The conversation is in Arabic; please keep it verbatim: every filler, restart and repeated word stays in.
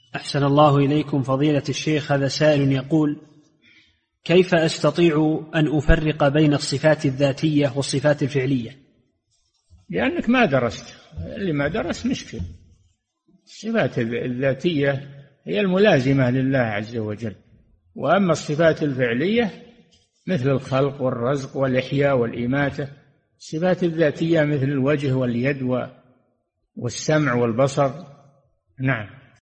أحسن الله إليكم فضيلة الشيخ. هذا سائل يقول: كيف أستطيع أن أفرق بين الصفات الذاتية والصفات الفعلية؟ لأنك ما درست. اللي ما درس مشكل. الصفات الذاتية هي الملازمة لله عز وجل، وأما الصفات الفعلية مثل الخلق والرزق والإحياء والإماتة. الصفات الذاتية مثل الوجه واليد والسمع والبصر. نعم.